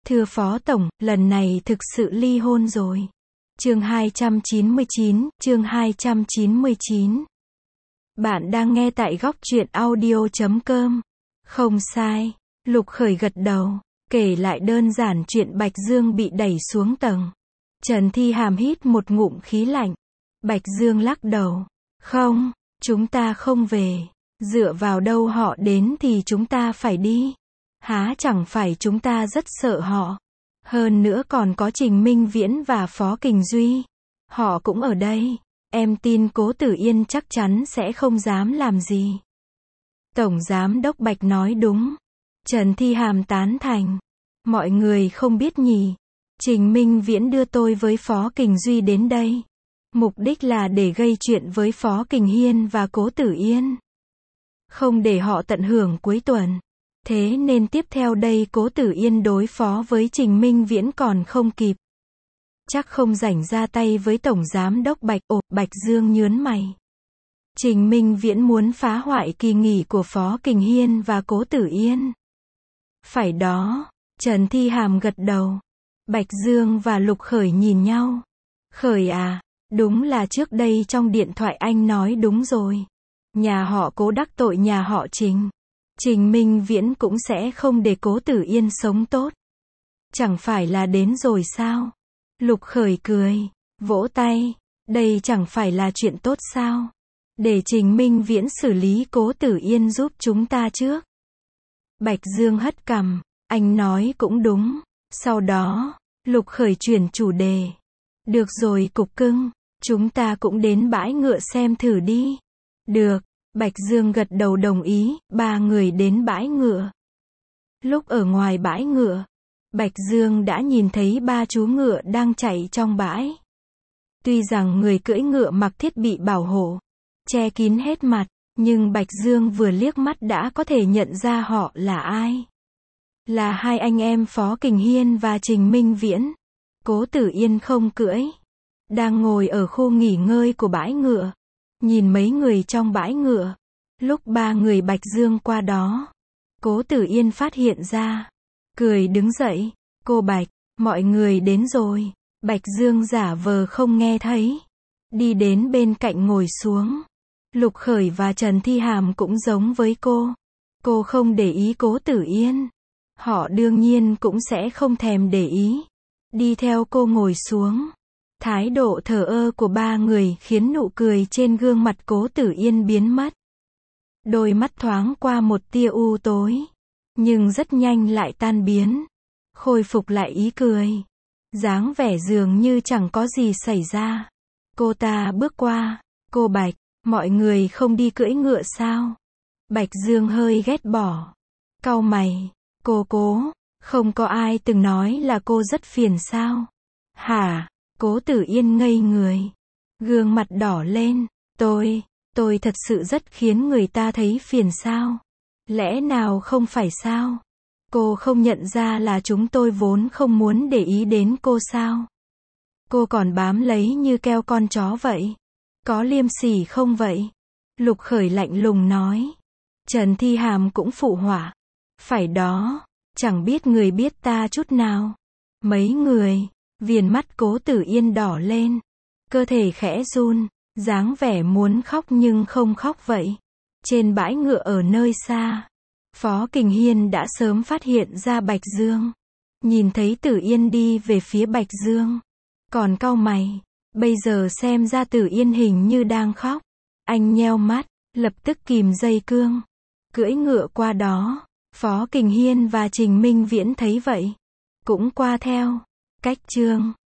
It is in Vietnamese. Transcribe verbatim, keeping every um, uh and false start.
Thưa Phó Tổng, lần này thực sự ly hôn rồi. Chương hai trăm chín mươi chín, chương hai trăm chín mươi chín. Bạn đang nghe tại góc truyện audio chấm com. Không sai, Lục Khởi gật đầu, kể lại đơn giản chuyện Bạch Dương bị đẩy xuống tầng. Trần Thi Hàm hít một ngụm khí lạnh. Bạch Dương lắc đầu. Không, chúng ta không về. Dựa vào đâu họ đến thì chúng ta phải đi. Há chẳng phải chúng ta rất sợ họ. Hơn nữa còn có Trình Minh Viễn và Phó Kình Duy. Họ cũng ở đây. Em tin Cố Tử Yên chắc chắn sẽ không dám làm gì. Tổng Giám Đốc Bạch nói đúng. Trần Thi Hàm tán thành. Mọi người không biết nhỉ. Trình Minh Viễn đưa tôi với Phó Kình Duy đến đây. Mục đích là để gây chuyện với Phó Kình Hiên và Cố Tử Yên. Không để họ tận hưởng cuối tuần. Thế nên tiếp theo đây Cố Tử Yên đối phó với Trình Minh Viễn còn không kịp. Chắc không rảnh ra tay với Tổng Giám Đốc Bạch. Ồ, Bạch Dương nhớn mày. Trình Minh Viễn muốn phá hoại kỳ nghỉ của Phó Kình Hiên và Cố Tử Yên. Phải đó. Trần Thi Hàm gật đầu. Bạch Dương và Lục Khởi nhìn nhau. Khởi à, đúng là trước đây trong điện thoại anh nói đúng rồi. Nhà họ Cố đắc tội nhà họ Trình. Trình Minh Viễn cũng sẽ không để Cố Tử Yên sống tốt. Chẳng phải là đến rồi sao? Lục Khởi cười, vỗ tay. Đây chẳng phải là chuyện tốt sao? Để Trình Minh Viễn xử lý Cố Tử Yên giúp chúng ta trước. Bạch Dương hất cằm, anh nói cũng đúng. Sau đó, Lục Khởi chuyển chủ đề. Được rồi Cục Cưng, chúng ta cũng đến bãi ngựa xem thử đi. Được. Bạch Dương gật đầu đồng ý, ba người đến bãi ngựa. Lúc ở ngoài bãi ngựa, Bạch Dương đã nhìn thấy ba chú ngựa đang chạy trong bãi. Tuy rằng người cưỡi ngựa mặc thiết bị bảo hộ, che kín hết mặt, nhưng Bạch Dương vừa liếc mắt đã có thể nhận ra họ là ai. Là hai anh em Phó Kình Hiên và Trình Minh Viễn. Cố Tử Yên không cưỡi, đang ngồi ở khu nghỉ ngơi của bãi ngựa. Nhìn mấy người trong bãi ngựa. Lúc ba người Bạch Dương qua đó, Cố Tử Yên phát hiện ra. Cười đứng dậy. Cô Bạch, mọi người đến rồi. Bạch Dương giả vờ không nghe thấy. Đi đến bên cạnh ngồi xuống. Lục Khởi và Trần Thi Hàm cũng giống với cô. Cô không để ý Cố Tử Yên. Họ đương nhiên cũng sẽ không thèm để ý. Đi theo cô ngồi xuống. Thái độ thờ ơ của ba người khiến nụ cười trên gương mặt Cố Tử Yên biến mất. Đôi mắt thoáng qua một tia u tối. Nhưng rất nhanh lại tan biến. Khôi phục lại ý cười. Dáng vẻ dường như chẳng có gì xảy ra. Cô ta bước qua. Cô Bạch, mọi người không đi cưỡi ngựa sao? Bạch Dương hơi ghét bỏ. Cau mày. Cô Cố, không có ai từng nói là cô rất phiền sao? Hả? Cố Tử Yên ngây người. Gương mặt đỏ lên. Tôi, tôi thật sự rất khiến người ta thấy phiền sao? Lẽ nào không phải sao? Cô không nhận ra là chúng tôi vốn không muốn để ý đến cô sao? Cô còn bám lấy như keo con chó vậy. Có liêm sỉ không vậy? Lục Khởi lạnh lùng nói. Trần Thi Hàm cũng phụ họa. Phải đó, chẳng biết người biết ta chút nào. Mấy người. Viền mắt Cố Tử Yên đỏ lên. Cơ thể khẽ run. Dáng vẻ muốn khóc nhưng không khóc vậy. Trên bãi ngựa ở nơi xa, Phó Kình Hiên đã sớm phát hiện ra Bạch Dương. Nhìn thấy Tử Yên đi về phía Bạch Dương. Còn cau mày. Bây giờ xem ra Tử Yên hình như đang khóc. Anh nheo mắt, lập tức kìm dây cương. Cưỡi ngựa qua đó. Phó Kình Hiên và Trình Minh Viễn thấy vậy. Cũng qua theo. Cách chương